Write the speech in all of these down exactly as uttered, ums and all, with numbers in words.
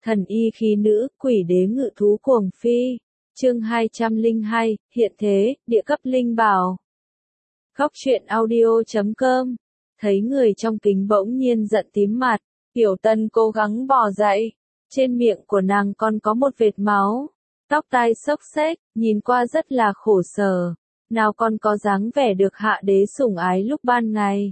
Thần y khí nữ, quỷ đế ngự thú cuồng phi. Chương hai trăm lẻ hai, hiện thế, địa cấp linh bảo. Góc truyện audio chấm com. Thấy người trong kính bỗng nhiên giận tím mặt, Hiểu Tân cố gắng bò dậy. Trên miệng của nàng còn có một vệt máu. Tóc tai xốc xếch, nhìn qua rất là khổ sở. Nào còn có dáng vẻ được hạ đế sủng ái lúc ban ngày.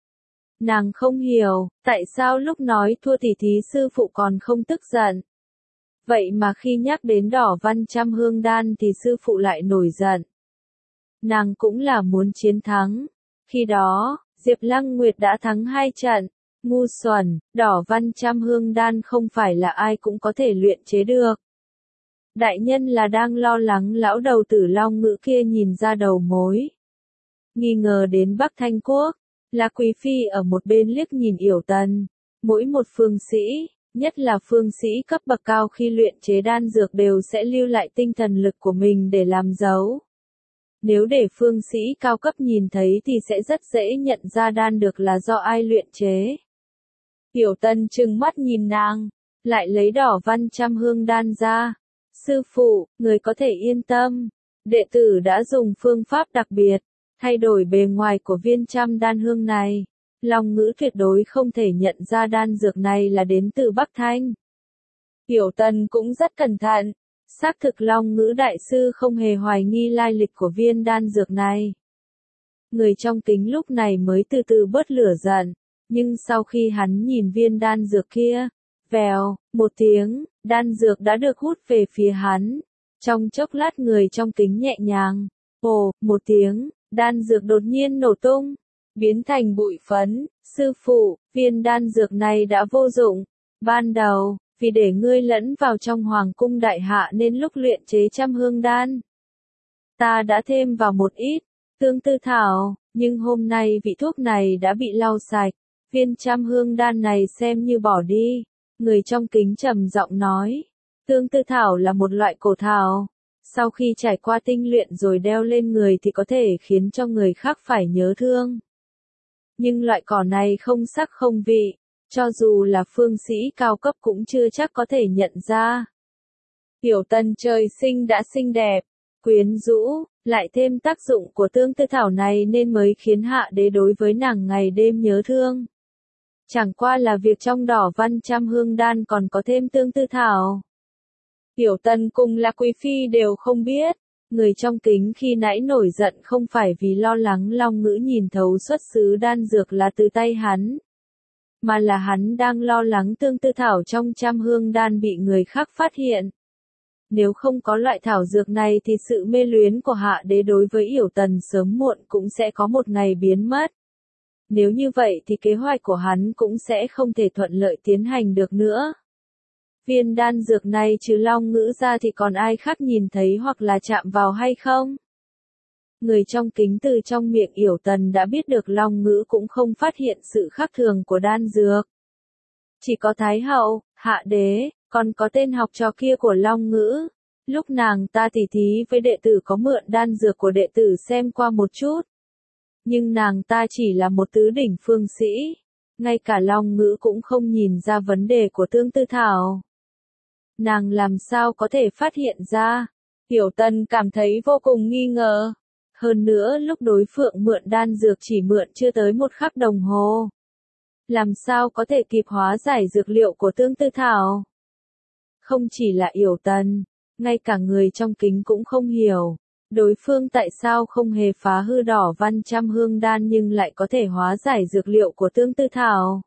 Nàng không hiểu, tại sao lúc nói thua tỷ thí sư phụ còn không tức giận. Vậy mà khi nhắc đến đỏ văn trăm hương đan thì sư phụ lại nổi giận. Nàng cũng là muốn chiến thắng. Khi đó, Diệp Lăng Nguyệt đã thắng hai trận. Ngu xuẩn, đỏ văn trăm hương đan không phải là ai cũng có thể luyện chế được. Đại nhân là đang lo lắng lão đầu tử Long Ngữ kia nhìn ra đầu mối. Nghi ngờ đến Bắc Thanh Quốc. Là Quý Phi ở một bên liếc nhìn Yểu Tần. Mỗi một phương sĩ, nhất là phương sĩ cấp bậc cao khi luyện chế đan dược đều sẽ lưu lại tinh thần lực của mình để làm dấu. Nếu để phương sĩ cao cấp nhìn thấy thì sẽ rất dễ nhận ra đan dược là do ai luyện chế. Yểu Tần trừng mắt nhìn nàng, lại lấy đỏ văn trăm hương đan ra. Sư phụ, người có thể yên tâm. Đệ tử đã dùng phương pháp đặc biệt. Thay đổi bề ngoài của viên trăm đan hương này. Long Ngữ tuyệt đối không thể nhận ra đan dược này là đến từ Bắc Thanh. Hiểu Tần cũng rất cẩn thận. Xác thực Long Ngữ đại sư không hề hoài nghi lai lịch của viên đan dược này. Người trong kính lúc này mới từ từ bớt lửa giận. Nhưng sau khi hắn nhìn viên đan dược kia, vèo, một tiếng, đan dược đã được hút về phía hắn. Trong chốc lát người trong kính nhẹ nhàng, ồ, một tiếng. Đan dược đột nhiên nổ tung, biến thành bụi phấn. Sư phụ, viên đan dược này đã vô dụng. Ban đầu, vì để ngươi lẫn vào trong hoàng cung đại hạ nên lúc luyện chế trăm hương đan, ta đã thêm vào một ít tương tư thảo, nhưng hôm nay vị thuốc này đã bị lau sạch. Viên trăm hương đan này xem như bỏ đi. Người trong kính trầm giọng nói, tương tư thảo là một loại cổ thảo. Sau khi trải qua tinh luyện rồi đeo lên người thì có thể khiến cho người khác phải nhớ thương. Nhưng loại cỏ này không sắc không vị, cho dù là phương sĩ cao cấp cũng chưa chắc có thể nhận ra. Hiểu Tần trời sinh đã xinh đẹp, quyến rũ, lại thêm tác dụng của tương tư thảo này nên mới khiến hạ đế đối với nàng ngày đêm nhớ thương. Chẳng qua là việc trong đỏ văn trăm hương đan còn có thêm tương tư thảo. Hiểu Tần cùng là Quý Phi đều không biết, người trong kính khi nãy nổi giận không phải vì lo lắng Long Ngữ nhìn thấu xuất xứ đan dược là từ tay hắn, mà là hắn đang lo lắng tương tư thảo trong trăm hương đan bị người khác phát hiện. Nếu không có loại thảo dược này thì sự mê luyến của hạ đế đối với Yểu Tần sớm muộn cũng sẽ có một ngày biến mất. Nếu như vậy thì kế hoạch của hắn cũng sẽ không thể thuận lợi tiến hành được nữa. Viên đan dược này trừ Long Ngữ ra thì còn ai khác nhìn thấy hoặc là chạm vào hay không? Người trong kính từ trong miệng Yểu Tần đã biết được Long Ngữ cũng không phát hiện sự khác thường của đan dược. Chỉ có Thái Hậu, Hạ Đế, còn có tên học trò kia của Long Ngữ. Lúc nàng ta tỉ thí với đệ tử có mượn đan dược của đệ tử xem qua một chút. Nhưng nàng ta chỉ là một tứ đỉnh phương sĩ. Ngay cả Long Ngữ cũng không nhìn ra vấn đề của tương tư thảo. Nàng làm sao có thể phát hiện ra? Hiểu Tần cảm thấy vô cùng nghi ngờ. Hơn nữa lúc đối phương mượn đan dược chỉ mượn chưa tới một khắc đồng hồ. Làm sao có thể kịp hóa giải dược liệu của tương tư thảo? Không chỉ là Hiểu Tần, ngay cả người trong kính cũng không hiểu. Đối phương tại sao không hề phá hư đỏ văn trăm hương đan nhưng lại có thể hóa giải dược liệu của tương tư thảo?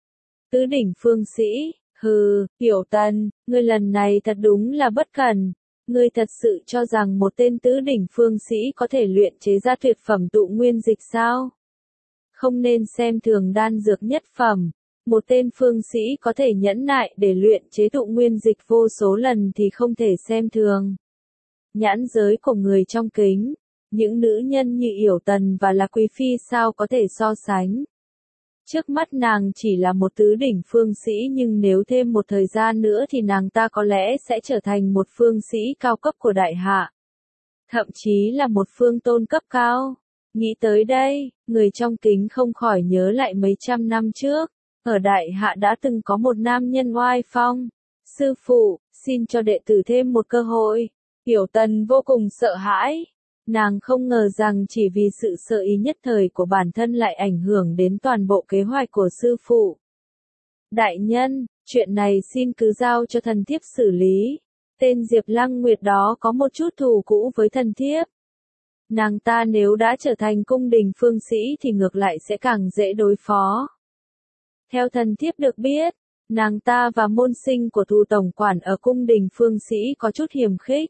Tứ đỉnh phương sĩ. Hừ, Hiểu Tần, ngươi lần này thật đúng là bất cẩn. Ngươi thật sự cho rằng một tên tứ đỉnh phương sĩ có thể luyện chế ra tuyệt phẩm tụ nguyên dịch sao? Không nên xem thường đan dược nhất phẩm. Một tên phương sĩ có thể nhẫn nại để luyện chế tụ nguyên dịch vô số lần thì không thể xem thường. Nhãn giới của người trong kính, những nữ nhân như Yểu Tần và là Quý Phi sao có thể so sánh? Trước mắt nàng chỉ là một tứ đỉnh phương sĩ nhưng nếu thêm một thời gian nữa thì nàng ta có lẽ sẽ trở thành một phương sĩ cao cấp của đại hạ. Thậm chí là một phương tôn cấp cao. Nghĩ tới đây, người trong kính không khỏi nhớ lại mấy trăm năm trước. Ở đại hạ đã từng có một nam nhân oai phong. Sư phụ, xin cho đệ tử thêm một cơ hội. Hiểu Tần vô cùng sợ hãi. Nàng không ngờ rằng chỉ vì sự sợ ý nhất thời của bản thân lại ảnh hưởng đến toàn bộ kế hoạch của sư phụ. Đại nhân, chuyện này xin cứ giao cho thần thiếp xử lý. Tên Diệp Lăng Nguyệt đó có một chút thù cũ với thần thiếp. Nàng ta nếu đã trở thành cung đình phương sĩ thì ngược lại sẽ càng dễ đối phó. Theo thần thiếp được biết, nàng ta và môn sinh của Thù tổng quản ở cung đình phương sĩ có chút hiềm khích.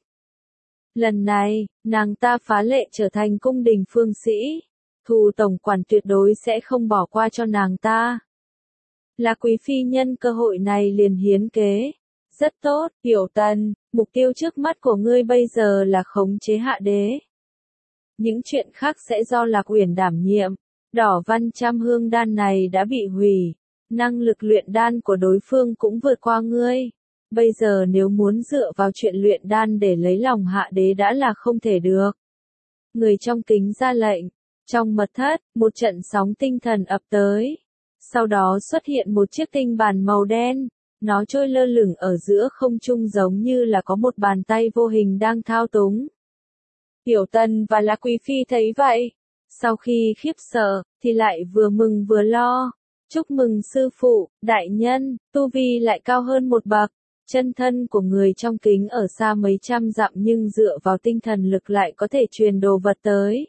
Lần này, nàng ta phá lệ trở thành cung đình phương sĩ. Thù tổng quản tuyệt đối sẽ không bỏ qua cho nàng ta. Là quý phi nhân cơ hội này liền hiến kế. Rất tốt, Hiểu Tần, mục tiêu trước mắt của ngươi bây giờ là khống chế Hạ Đế. Những chuyện khác sẽ do Lạc Uyển đảm nhiệm. Đỏ văn trăm hương đan này đã bị hủy. Năng lực luyện đan của đối phương cũng vượt qua ngươi. Bây giờ nếu muốn dựa vào chuyện luyện đan để lấy lòng Hạ Đế đã là không thể được. Người trong kính ra lệnh. Trong mật thất, một trận sóng tinh thần ập tới. Sau đó xuất hiện một chiếc tinh bàn màu đen. Nó trôi lơ lửng ở giữa không trung giống như là có một bàn tay vô hình đang thao túng. Hiểu Tần và Lạc Quý Phi thấy vậy. Sau khi khiếp sợ, thì lại vừa mừng vừa lo. Chúc mừng sư phụ, đại nhân, tu vi lại cao hơn một bậc. Chân thân của người trong kính ở xa mấy trăm dặm nhưng dựa vào tinh thần lực lại có thể truyền đồ vật tới.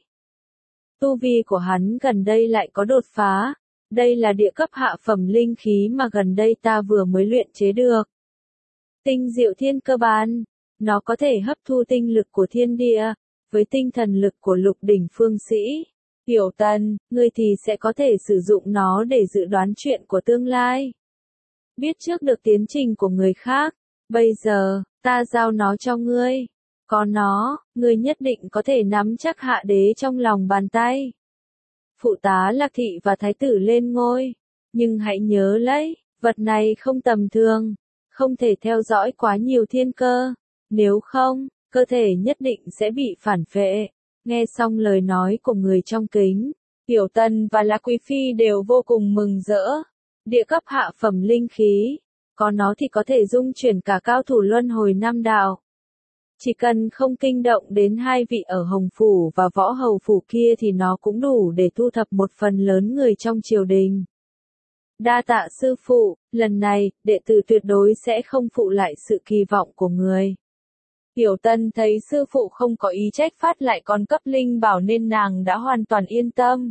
Tu vi của hắn gần đây lại có đột phá. Đây là địa cấp hạ phẩm linh khí mà gần đây ta vừa mới luyện chế được. Tinh diệu thiên cơ bản, nó có thể hấp thu tinh lực của thiên địa, với tinh thần lực của lục đỉnh phương sĩ. Hiểu Tần, ngươi thì sẽ có thể sử dụng nó để dự đoán chuyện của tương lai. Biết trước được tiến trình của người khác, bây giờ, ta giao nó cho ngươi. Có nó, ngươi nhất định có thể nắm chắc Hạ Đế trong lòng bàn tay. Phụ tá Lạc Thị và Thái tử lên ngôi. Nhưng hãy nhớ lấy, vật này không tầm thường, không thể theo dõi quá nhiều thiên cơ. Nếu không, cơ thể nhất định sẽ bị phản phệ. Nghe xong lời nói của người trong kính, Hiểu Tần và Lạc Quý Phi đều vô cùng mừng rỡ. Địa cấp hạ phẩm linh khí, có nó thì có thể dung chuyển cả cao thủ luân hồi năm đạo. Chỉ cần không kinh động đến hai vị ở Hồng Phủ và Võ Hầu Phủ kia thì nó cũng đủ để thu thập một phần lớn người trong triều đình. Đa tạ sư phụ, lần này, đệ tử tuyệt đối sẽ không phụ lại sự kỳ vọng của người. Hiểu Tần thấy sư phụ không có ý trách phạt lại còn cấp linh bảo nên nàng đã hoàn toàn yên tâm.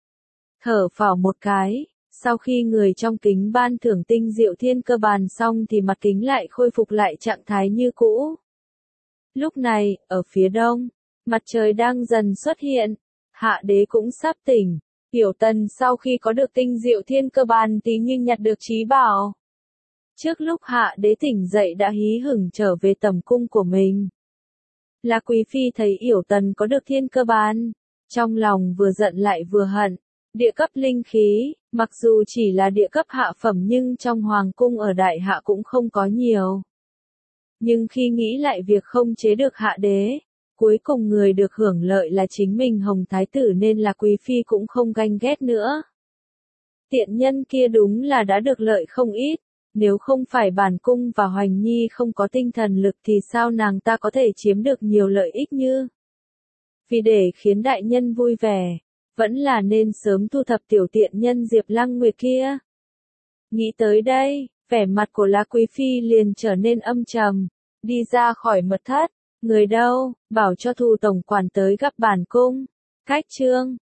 Thở phào một cái, sau khi người trong kính ban thưởng tinh diệu thiên cơ bàn xong thì mặt kính lại khôi phục lại trạng thái như cũ. Lúc này, ở phía đông, mặt trời đang dần xuất hiện, Hạ Đế cũng sắp tỉnh. Hiểu Tần sau khi có được tinh diệu thiên cơ bàn tí như nhặt được trí bảo. Trước lúc Hạ Đế tỉnh dậy đã hí hửng trở về tầm cung của mình. Lạc Quý Phi thấy Hiểu Tần có được thiên cơ bàn, trong lòng vừa giận lại vừa hận. Địa cấp linh khí, mặc dù chỉ là địa cấp hạ phẩm nhưng trong hoàng cung ở Đại Hạ cũng không có nhiều. Nhưng khi nghĩ lại việc không chế được Hạ Đế, cuối cùng người được hưởng lợi là chính mình Hồng Thái Tử nên là Quý Phi cũng không ganh ghét nữa. Tiện nhân kia đúng là đã được lợi không ít, nếu không phải bản cung và Hoành Nhi không có tinh thần lực thì sao nàng ta có thể chiếm được nhiều lợi ích như. Vì để khiến đại nhân vui vẻ, vẫn là nên sớm thu thập tiểu tiện nhân Diệp Lăng Nguyệt kia. Nghĩ tới đây, vẻ mặt của La Quý Phi liền trở nên âm trầm, đi ra khỏi mật thất, người đâu, bảo cho Thù tổng quản tới gặp bản cung. Cách chương